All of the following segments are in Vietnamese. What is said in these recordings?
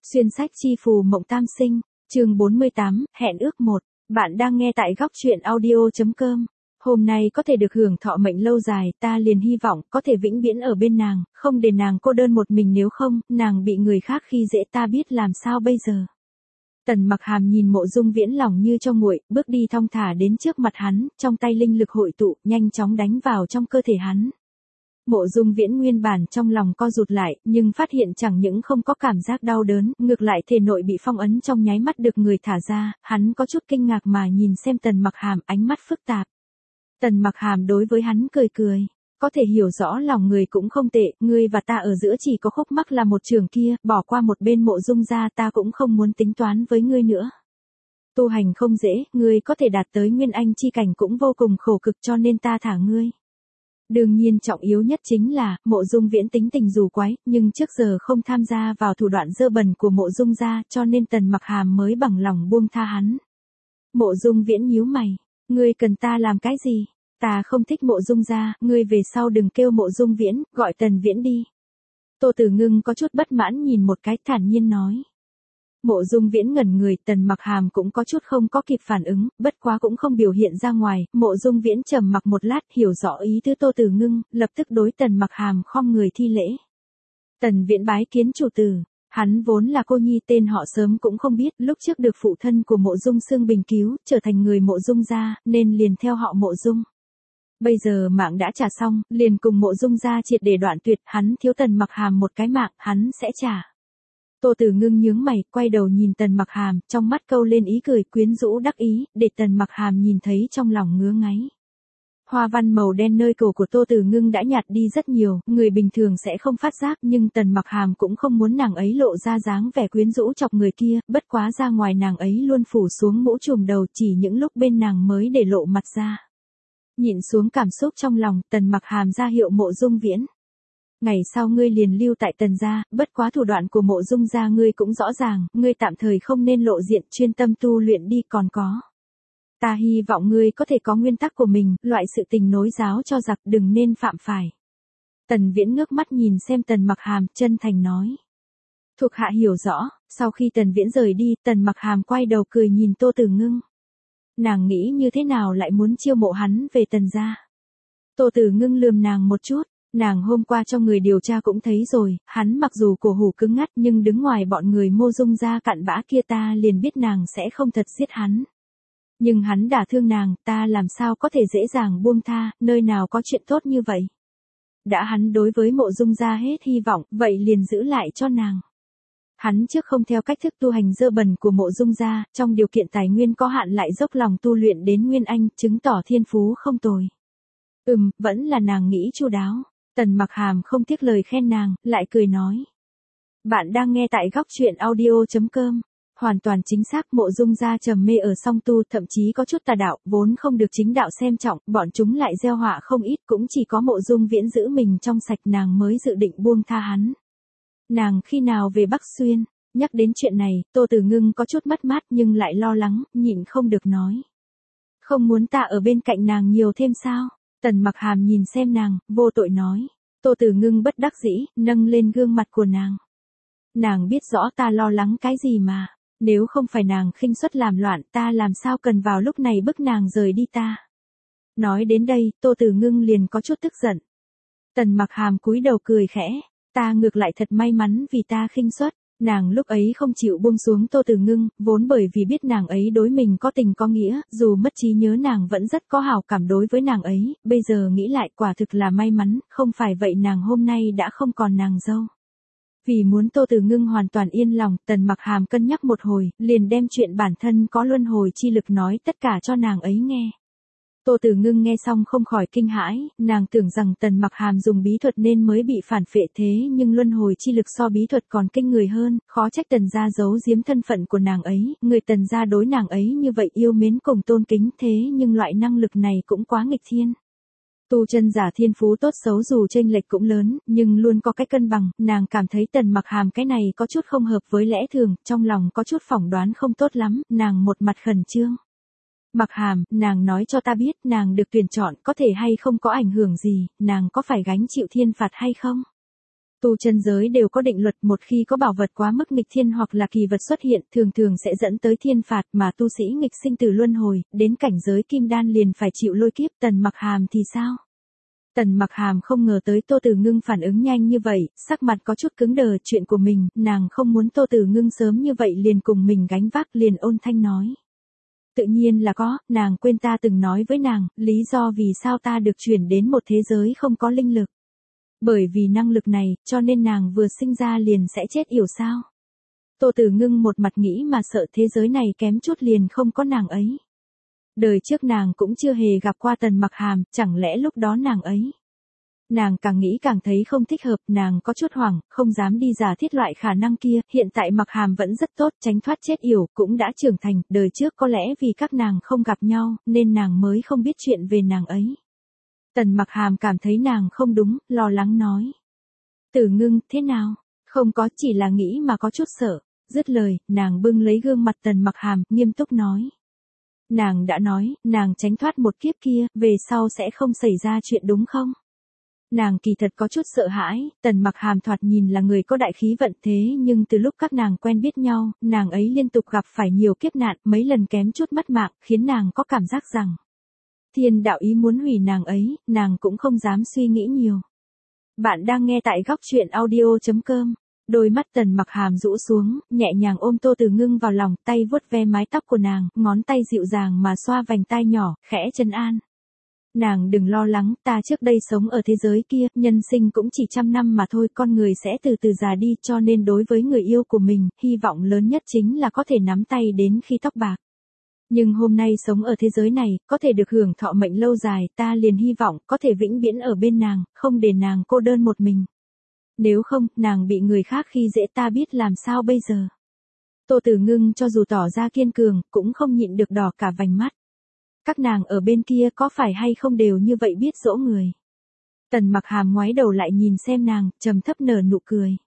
Xuyên sách chi phù mộng tam sinh, chương 48, hẹn ước 1. Bạn đang nghe tại góc truyện audio.com. Hôm nay có thể được hưởng thọ mệnh lâu dài, ta liền hy vọng có thể vĩnh viễn ở bên nàng, không để nàng cô đơn một mình, nếu không, nàng bị người khác khi dễ ta biết làm sao bây giờ. Tần Mặc Hàm nhìn Mộ Dung Viễn lòng như cho nguội, bước đi thong thả đến trước mặt hắn, trong tay linh lực hội tụ, nhanh chóng đánh vào trong cơ thể hắn. Mộ Dung Viễn nguyên bản trong lòng co rụt lại, nhưng phát hiện chẳng những không có cảm giác đau đớn, ngược lại thể nội bị phong ấn trong nháy mắt được người thả ra, hắn có chút kinh ngạc mà nhìn xem Tần Mặc Hàm, ánh mắt phức tạp. Tần Mặc Hàm đối với hắn cười cười, có thể hiểu rõ lòng người cũng không tệ, ngươi và ta ở giữa chỉ có khúc mắc là một trường kia, bỏ qua một bên Mộ Dung gia, ta cũng không muốn tính toán với ngươi nữa. Tu hành không dễ, ngươi có thể đạt tới Nguyên Anh chi cảnh cũng vô cùng khổ cực, cho nên ta thả ngươi. Đương nhiên trọng yếu nhất chính là, Mộ Dung Viễn tính tình dù quái, nhưng trước giờ không tham gia vào thủ đoạn dơ bẩn của Mộ Dung gia, cho nên Tần Mặc Hàm mới bằng lòng buông tha hắn. Mộ Dung Viễn nhíu mày, ngươi cần ta làm cái gì? Ta không thích Mộ Dung gia, ngươi về sau đừng kêu Mộ Dung Viễn, gọi Tần Viễn đi. Tô Tử Ngưng có chút bất mãn nhìn một cái, thản nhiên nói. Mộ Dung Viễn ngẩn người, Tần Mặc Hàm cũng có chút không có kịp phản ứng, bất quá cũng không biểu hiện ra ngoài, Mộ Dung Viễn trầm mặc một lát, hiểu rõ ý tứ Tô Tử Ngưng, lập tức đối Tần Mặc Hàm khom người thi lễ. Tần Viễn bái kiến chủ tử. Hắn vốn là cô nhi, tên họ sớm cũng không biết, lúc trước được phụ thân của Mộ Dung Sương Bình cứu, trở thành người Mộ Dung gia, nên liền theo họ Mộ Dung. Bây giờ mạng đã trả xong, liền cùng Mộ Dung gia triệt để đoạn tuyệt, hắn thiếu Tần Mặc Hàm một cái mạng, hắn sẽ trả. Tô Tử Ngưng nhướng mày, quay đầu nhìn Tần Mặc Hàm, trong mắt câu lên ý cười quyến rũ đắc ý, để Tần Mặc Hàm nhìn thấy trong lòng ngứa ngáy. Hoa văn màu đen nơi cổ của Tô Tử Ngưng đã nhạt đi rất nhiều, người bình thường sẽ không phát giác, nhưng Tần Mặc Hàm cũng không muốn nàng ấy lộ ra dáng vẻ quyến rũ chọc người kia, bất quá ra ngoài nàng ấy luôn phủ xuống mũ trùm đầu, chỉ những lúc bên nàng mới để lộ mặt ra. Nhịn xuống cảm xúc trong lòng, Tần Mặc Hàm ra hiệu Mộ Dung Viễn. Ngày sau ngươi liền lưu tại Tần gia, bất quá thủ đoạn của Mộ Dung gia ngươi cũng rõ ràng, ngươi tạm thời không nên lộ diện, chuyên tâm tu luyện đi, còn có. Ta hy vọng ngươi có thể có nguyên tắc của mình, loại sự tình nối giáo cho giặc, đừng nên phạm phải. Tần Viễn ngước mắt nhìn xem Tần Mặc Hàm, chân thành nói. Thuộc hạ hiểu rõ. Sau khi Tần Viễn rời đi, Tần Mặc Hàm quay đầu cười nhìn Tô Tử Ngưng. Nàng nghĩ như thế nào lại muốn chiêu mộ hắn về Tần gia? Tô Tử Ngưng lườm nàng một chút. Nàng hôm qua cho người điều tra cũng thấy rồi, hắn mặc dù cổ hủ cứng ngắt nhưng đứng ngoài bọn người Mộ Dung gia cặn bã kia, ta liền biết nàng sẽ không thật giết hắn. Nhưng hắn đả thương nàng, ta làm sao có thể dễ dàng buông tha, nơi nào có chuyện tốt như vậy. Đã hắn đối với Mộ Dung gia hết hy vọng, vậy liền giữ lại cho nàng. Hắn trước không theo cách thức tu hành dơ bẩn của Mộ Dung gia, trong điều kiện tài nguyên có hạn lại dốc lòng tu luyện đến Nguyên Anh, chứng tỏ thiên phú không tồi. Vẫn là nàng nghĩ chu đáo. Tần Mặc Hàm không tiếc lời khen nàng, lại cười nói. Bạn đang nghe tại góc truyện audio.com. Hoàn toàn chính xác, Mộ Dung gia trầm mê ở song tu, thậm chí có chút tà đạo, vốn không được chính đạo xem trọng, bọn chúng lại gieo họa không ít, cũng chỉ có Mộ Dung Viễn giữ mình trong sạch, nàng mới dự định buông tha hắn. Nàng khi nào về Bắc Xuyên? Nhắc đến chuyện này, Tô Tử Ngưng có chút mất mát nhưng lại lo lắng, nhịn không được nói. Không muốn ta ở bên cạnh nàng nhiều thêm sao? Tần Mặc Hàm nhìn xem nàng, vô tội nói. Tô Tử Ngưng bất đắc dĩ, nâng lên gương mặt của nàng. Nàng biết rõ ta lo lắng cái gì mà. Nếu không phải nàng khinh suất làm loạn, ta làm sao cần vào lúc này bức nàng rời đi ta. Nói đến đây, Tô Tử Ngưng liền có chút tức giận. Tần Mặc Hàm cúi đầu cười khẽ. Ta ngược lại thật may mắn vì ta khinh suất. Nàng lúc ấy không chịu buông xuống Tô Tử Ngưng, vốn bởi vì biết nàng ấy đối mình có tình có nghĩa, dù mất trí nhớ nàng vẫn rất có hảo cảm đối với nàng ấy, bây giờ nghĩ lại quả thực là may mắn, không phải vậy nàng hôm nay đã không còn nàng dâu. Vì muốn Tô Tử Ngưng hoàn toàn yên lòng, Tần Mặc Hàm cân nhắc một hồi, liền đem chuyện bản thân có luân hồi chi lực nói tất cả cho nàng ấy nghe. Tô Tử Ngưng nghe xong không khỏi kinh hãi, nàng tưởng rằng Tần Mặc Hàm dùng bí thuật nên mới bị phản phệ, thế nhưng luân hồi chi lực so bí thuật còn kinh người hơn, khó trách Tần gia giấu giếm thân phận của nàng ấy, người Tần gia đối nàng ấy như vậy yêu mến cùng tôn kính, thế nhưng loại năng lực này cũng quá nghịch thiên. Tu chân giả thiên phú tốt xấu dù chênh lệch cũng lớn, nhưng luôn có cái cân bằng, nàng cảm thấy Tần Mặc Hàm cái này có chút không hợp với lẽ thường, trong lòng có chút phỏng đoán không tốt lắm, nàng một mặt khẩn trương. Mặc Hàm, nàng nói cho ta biết, nàng được tuyển chọn có thể hay không có ảnh hưởng gì, nàng có phải gánh chịu thiên phạt hay không? Tu chân giới đều có định luật, một khi có bảo vật quá mức nghịch thiên hoặc là kỳ vật xuất hiện, thường thường sẽ dẫn tới thiên phạt, mà tu sĩ nghịch sinh tử luân hồi, đến cảnh giới kim đan liền phải chịu lôi kiếp. Tần Mặc Hàm thì sao? Tần Mặc Hàm không ngờ tới Tô Tử Ngưng phản ứng nhanh như vậy, sắc mặt có chút cứng đờ. Chuyện của mình, nàng không muốn Tô Tử Ngưng sớm như vậy liền cùng mình gánh vác, liền ôn thanh nói. Tự nhiên là có, nàng quên ta từng nói với nàng, lý do vì sao ta được chuyển đến một thế giới không có linh lực. Bởi vì năng lực này, cho nên nàng vừa sinh ra liền sẽ chết yểu sao? Tô Tử Ngưng một mặt nghĩ mà sợ thế giới này kém chút liền không có nàng ấy. Đời trước nàng cũng chưa hề gặp qua Tần Mặc Hàm, chẳng lẽ lúc đó nàng ấy. Nàng càng nghĩ càng thấy không thích hợp, nàng có chút hoảng, không dám đi giả thiết loại khả năng kia. Hiện tại Mặc Hàm vẫn rất tốt, tránh thoát chết yểu, cũng đã trưởng thành. Đời trước có lẽ vì các nàng không gặp nhau, nên nàng mới không biết chuyện về nàng ấy. Tần Mặc Hàm cảm thấy nàng không đúng, lo lắng nói. Tử Ngưng, thế nào? Không có, chỉ là nghĩ mà có chút sợ. Dứt lời, nàng bưng lấy gương mặt Tần Mặc Hàm, nghiêm túc nói. Nàng đã nói, nàng tránh thoát một kiếp kia, về sau sẽ không xảy ra chuyện đúng không? Nàng kỳ thật có chút sợ hãi. Tần Mặc Hàm thoạt nhìn là người có đại khí vận, thế nhưng từ lúc các nàng quen biết nhau, nàng ấy liên tục gặp phải nhiều kiếp nạn, mấy lần kém chút mất mạng, khiến nàng có cảm giác rằng thiên đạo ý muốn hủy nàng ấy, nàng cũng không dám suy nghĩ nhiều. Bạn đang nghe tại góc truyện audio.com. Đôi mắt Tần Mặc Hàm rũ xuống, nhẹ nhàng ôm Tô Tử Ngưng vào lòng, tay vuốt ve mái tóc của nàng, ngón tay dịu dàng mà xoa vành tai nhỏ, khẽ trấn an. Nàng đừng lo lắng, ta trước đây sống ở thế giới kia, nhân sinh cũng chỉ 100 năm mà thôi, con người sẽ từ từ già đi, cho nên đối với người yêu của mình, hy vọng lớn nhất chính là có thể nắm tay đến khi tóc bạc. Nhưng hôm nay sống ở thế giới này, có thể được hưởng thọ mệnh lâu dài, ta liền hy vọng có thể vĩnh viễn ở bên nàng, không để nàng cô đơn một mình. Nếu không, nàng bị người khác khi dễ ta biết làm sao bây giờ. Tô Tử Ngưng cho dù tỏ ra kiên cường, cũng không nhịn được đỏ cả vành mắt. Các nàng ở bên kia có phải hay không đều như vậy biết dỗ người. Tần Mặc Hàm ngoái đầu lại nhìn xem nàng, trầm thấp nở nụ cười.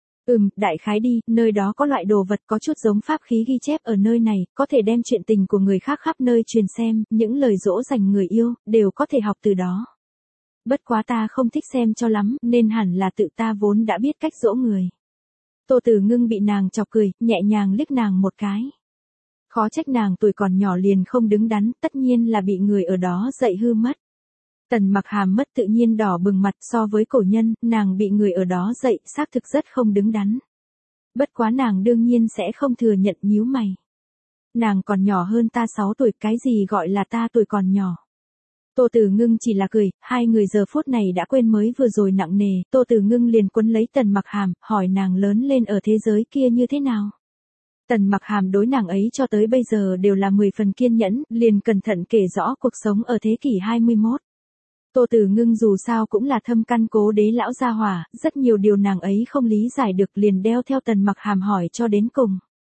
Đại khái đi, nơi đó có loại đồ vật có chút giống pháp khí ghi chép ở nơi này, có thể đem chuyện tình của người khác khắp nơi truyền xem, những lời dỗ dành người yêu, đều có thể học từ đó. Bất quá ta không thích xem cho lắm, nên hẳn là tự ta vốn đã biết cách dỗ người. Tô Tử Ngưng bị nàng chọc cười, nhẹ nhàng liếc nàng một cái. Khó trách nàng tuổi còn nhỏ liền không đứng đắn, tất nhiên là bị người ở đó dạy hư mất. Tần Mặc Hàm mất tự nhiên đỏ bừng mặt, so với cổ nhân, nàng bị người ở đó dạy, xác thực rất không đứng đắn. Bất quá nàng đương nhiên sẽ không thừa nhận, nhíu mày. Nàng còn nhỏ hơn ta 6 tuổi, cái gì gọi là ta tuổi còn nhỏ. Tô Tử Ngưng chỉ là cười, hai người giờ phút này đã quên mới vừa rồi nặng nề. Tô Tử Ngưng liền quấn lấy Tần Mặc Hàm, hỏi nàng lớn lên ở thế giới kia như thế nào. Tần Mặc Hàm đối nàng ấy cho tới bây giờ đều là 10 phần kiên nhẫn, liền cẩn thận kể rõ cuộc sống ở thế kỷ 21. Tô Tử Ngưng dù sao cũng là thâm căn cố đế lão gia hỏa, rất nhiều điều nàng ấy không lý giải được, liền đeo theo Tần Mặc Hàm hỏi cho đến cùng.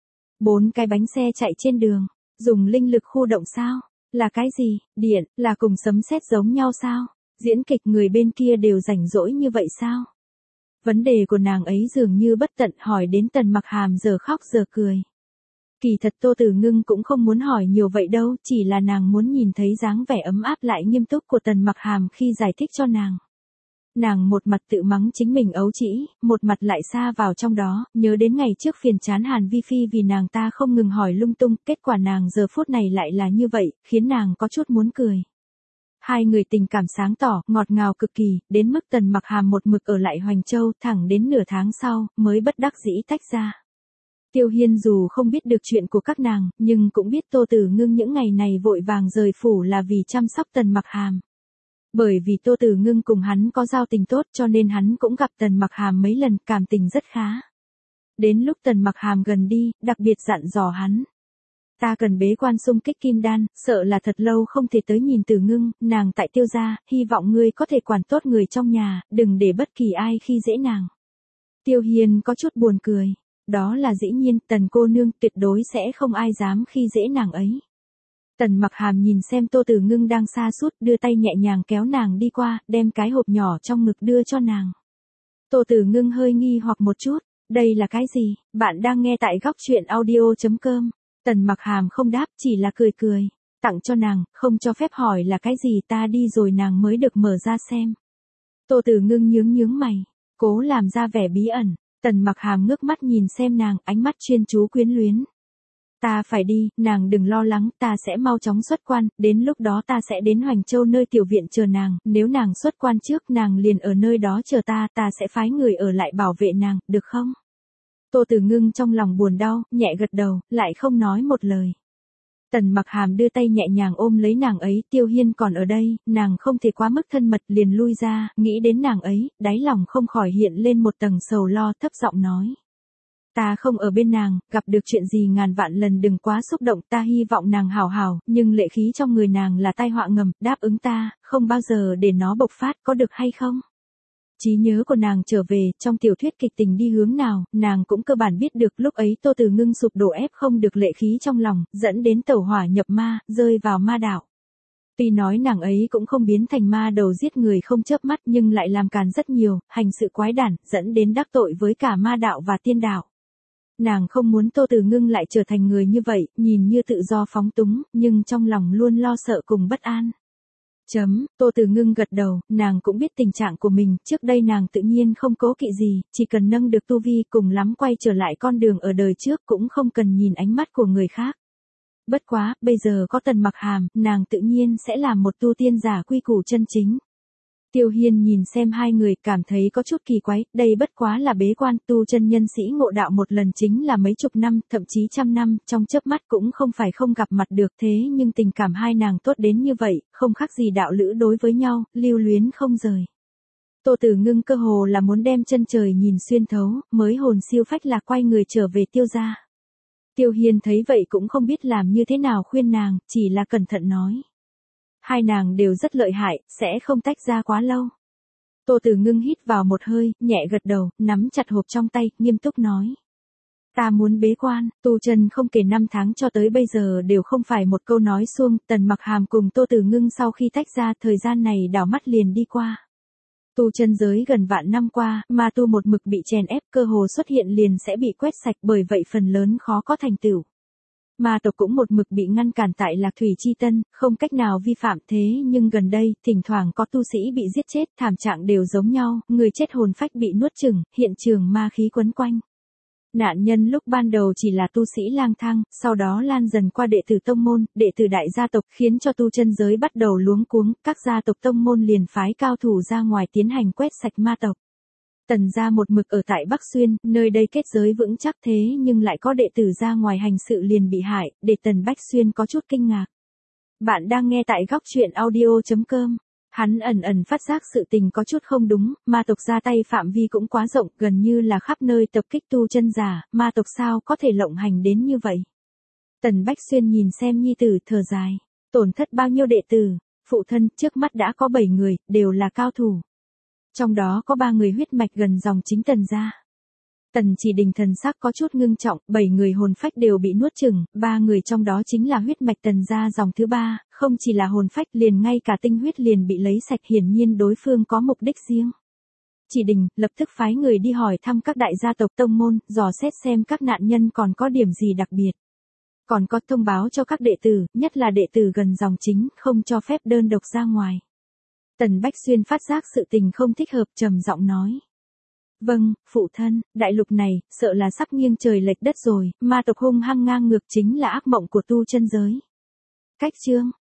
4 cái bánh xe chạy trên đường, dùng linh lực khu động sao? Là cái gì? Điện, là cùng sấm sét giống nhau sao? Diễn kịch người bên kia đều rảnh rỗi như vậy sao? Vấn đề của nàng ấy dường như bất tận, hỏi đến Tần Mặc Hàm giờ khóc giờ cười. Kỳ thật Tô Tử Ngưng cũng không muốn hỏi nhiều vậy đâu, chỉ là nàng muốn nhìn thấy dáng vẻ ấm áp lại nghiêm túc của Tần Mặc Hàm khi giải thích cho nàng. Nàng một mặt tự mắng chính mình ấu trĩ, một mặt lại xa vào trong đó, nhớ đến ngày trước phiền chán Hàn Vi Phi vì nàng ta không ngừng hỏi lung tung, kết quả nàng giờ phút này lại là như vậy, khiến nàng có chút muốn cười. Hai người tình cảm sáng tỏ, ngọt ngào cực kỳ, đến mức Tần Mặc Hàm một mực ở lại Hoành Châu, thẳng đến nửa tháng sau, mới bất đắc dĩ tách ra. Tiêu Hiên dù không biết được chuyện của các nàng, nhưng cũng biết Tô Tử Ngưng những ngày này vội vàng rời phủ là vì chăm sóc Tần Mặc Hàm. Bởi vì Tô Tử Ngưng cùng hắn có giao tình tốt cho nên hắn cũng gặp Tần Mặc Hàm mấy lần, cảm tình rất khá. Đến lúc Tần Mặc Hàm gần đi, đặc biệt dặn dò hắn. Ta cần bế quan xung kích kim đan, sợ là thật lâu không thể tới nhìn Tử Ngưng, nàng tại Tiêu gia, hy vọng ngươi có thể quản tốt người trong nhà, đừng để bất kỳ ai khi dễ nàng. Tiêu Hiên có chút buồn cười. Đó là dĩ nhiên, Tần cô nương tuyệt đối sẽ không ai dám khi dễ nàng ấy. Tần Mặc Hàm nhìn xem Tô Tử Ngưng đang xa sút, đưa tay nhẹ nhàng kéo nàng đi qua, đem cái hộp nhỏ trong ngực đưa cho nàng. Tô Tử Ngưng hơi nghi hoặc một chút, đây là cái gì? Bạn đang nghe tại góc truyện audio.com. Tần Mặc Hàm không đáp, chỉ là cười cười, tặng cho nàng, không cho phép hỏi là cái gì, ta đi rồi nàng mới được mở ra xem. Tô Tử Ngưng nhướng mày, cố làm ra vẻ bí ẩn. Tần Mặc Hàm ngước mắt nhìn xem nàng, ánh mắt chuyên chú quyến luyến. Ta phải đi, nàng đừng lo lắng, ta sẽ mau chóng xuất quan, đến lúc đó ta sẽ đến Hoành Châu nơi tiểu viện chờ nàng, nếu nàng xuất quan trước nàng liền ở nơi đó chờ ta, ta sẽ phái người ở lại bảo vệ nàng, được không? Tô Tử Ngưng trong lòng buồn đau, nhẹ gật đầu, lại không nói một lời. Tần Mặc Hàm đưa tay nhẹ nhàng ôm lấy nàng ấy, Tiêu Hiên còn ở đây, nàng không thể quá mức thân mật, liền lui ra, nghĩ đến nàng ấy, đáy lòng không khỏi hiện lên một tầng sầu lo, thấp giọng nói. Ta không ở bên nàng, gặp được chuyện gì ngàn vạn lần đừng quá xúc động, ta hy vọng nàng hảo hảo, nhưng lệ khí trong người nàng là tai họa ngầm, đáp ứng ta, không bao giờ để nó bộc phát, có được hay không? Trí nhớ của nàng trở về, trong tiểu thuyết kịch tình đi hướng nào, nàng cũng cơ bản biết được, lúc ấy Tô Tử Ngưng sụp đổ ép không được lệ khí trong lòng, dẫn đến tẩu hỏa nhập ma, rơi vào ma đạo. Tuy nói nàng ấy cũng không biến thành ma đầu giết người không chớp mắt nhưng lại làm càn rất nhiều, hành sự quái đản, dẫn đến đắc tội với cả ma đạo và tiên đạo. Nàng không muốn Tô Tử Ngưng lại trở thành người như vậy, nhìn như tự do phóng túng, nhưng trong lòng luôn lo sợ cùng bất an. Tô Tử Ngưng gật đầu, nàng cũng biết tình trạng của mình, trước đây nàng tự nhiên không cố kỵ gì, chỉ cần nâng được tu vi cùng lắm quay trở lại con đường ở đời trước cũng không cần nhìn ánh mắt của người khác. Bất quá, bây giờ có Tần Mặc Hàm, nàng tự nhiên sẽ làm một tu tiên giả quy củ chân chính. Tiêu Hiên nhìn xem hai người, cảm thấy có chút kỳ quái, đây bất quá là bế quan, tu chân nhân sĩ ngộ đạo một lần chính là mấy chục năm, thậm chí trăm năm, trong chớp mắt cũng không phải không gặp mặt được, thế nhưng tình cảm hai nàng tốt đến như vậy, không khác gì đạo lữ đối với nhau, lưu luyến không rời. Tô Tử Ngưng cơ hồ là muốn đem chân trời nhìn xuyên thấu, mới hồn siêu phách lạc quay người trở về Tiêu gia. Tiêu Hiên thấy vậy cũng không biết làm như thế nào khuyên nàng, chỉ là cẩn thận nói. Hai nàng đều rất lợi hại, sẽ không tách ra quá lâu. Tô Tử Ngưng hít vào một hơi, nhẹ gật đầu, nắm chặt hộp trong tay, nghiêm túc nói. Ta muốn bế quan, tu chân không kể năm tháng cho tới bây giờ đều không phải một câu nói suông, Tần Mặc Hàm cùng Tô Tử Ngưng sau khi tách ra thời gian này đảo mắt liền đi qua. Tu chân giới gần vạn năm qua, ma tu một mực bị chèn ép, cơ hồ xuất hiện liền sẽ bị quét sạch, bởi vậy phần lớn khó có thành tựu. Ma tộc cũng một mực bị ngăn cản tại Lạc Thủy Chi Tân, không cách nào vi phạm, thế nhưng gần đây, thỉnh thoảng có tu sĩ bị giết chết, thảm trạng đều giống nhau, người chết hồn phách bị nuốt chửng, hiện trường ma khí quấn quanh. Nạn nhân lúc ban đầu chỉ là tu sĩ lang thang, sau đó lan dần qua đệ tử tông môn, đệ tử đại gia tộc, khiến cho tu chân giới bắt đầu luống cuống, các gia tộc tông môn liền phái cao thủ ra ngoài tiến hành quét sạch ma tộc. Tần gia một mực ở tại Bắc Xuyên, nơi đây kết giới vững chắc, thế nhưng lại có đệ tử ra ngoài hành sự liền bị hại, để Tần Bách Xuyên có chút kinh ngạc. Bạn đang nghe tại góc truyện audio.com. Hắn ẩn phát giác sự tình có chút không đúng, ma tộc ra tay phạm vi cũng quá rộng, gần như là khắp nơi tập kích tu chân giả, ma tộc sao có thể lộng hành đến như vậy. Tần Bách Xuyên nhìn xem nhi tử, thở dài. Tổn thất bao nhiêu đệ tử, phụ thân, trước mắt đã có 7 người, đều là cao thủ. Trong đó có 3 người huyết mạch gần dòng chính Tần gia. Tần Chỉ Đình thần sắc có chút ngưng trọng, 7 người hồn phách đều bị nuốt chửng, 3 người trong đó chính là huyết mạch Tần gia dòng thứ 3, không chỉ là hồn phách liền ngay cả tinh huyết liền bị lấy sạch, hiển nhiên đối phương có mục đích riêng. Chỉ Đình lập tức phái người đi hỏi thăm các đại gia tộc tông môn, dò xét xem các nạn nhân còn có điểm gì đặc biệt. Còn có thông báo cho các đệ tử, nhất là đệ tử gần dòng chính, không cho phép đơn độc ra ngoài. Tần Bách Xuyên phát giác sự tình không thích hợp, trầm giọng nói. Vâng, phụ thân, đại lục này, sợ là sắp nghiêng trời lệch đất rồi, ma tộc hung hăng ngang ngược chính là ác mộng của tu chân giới. Cách chương.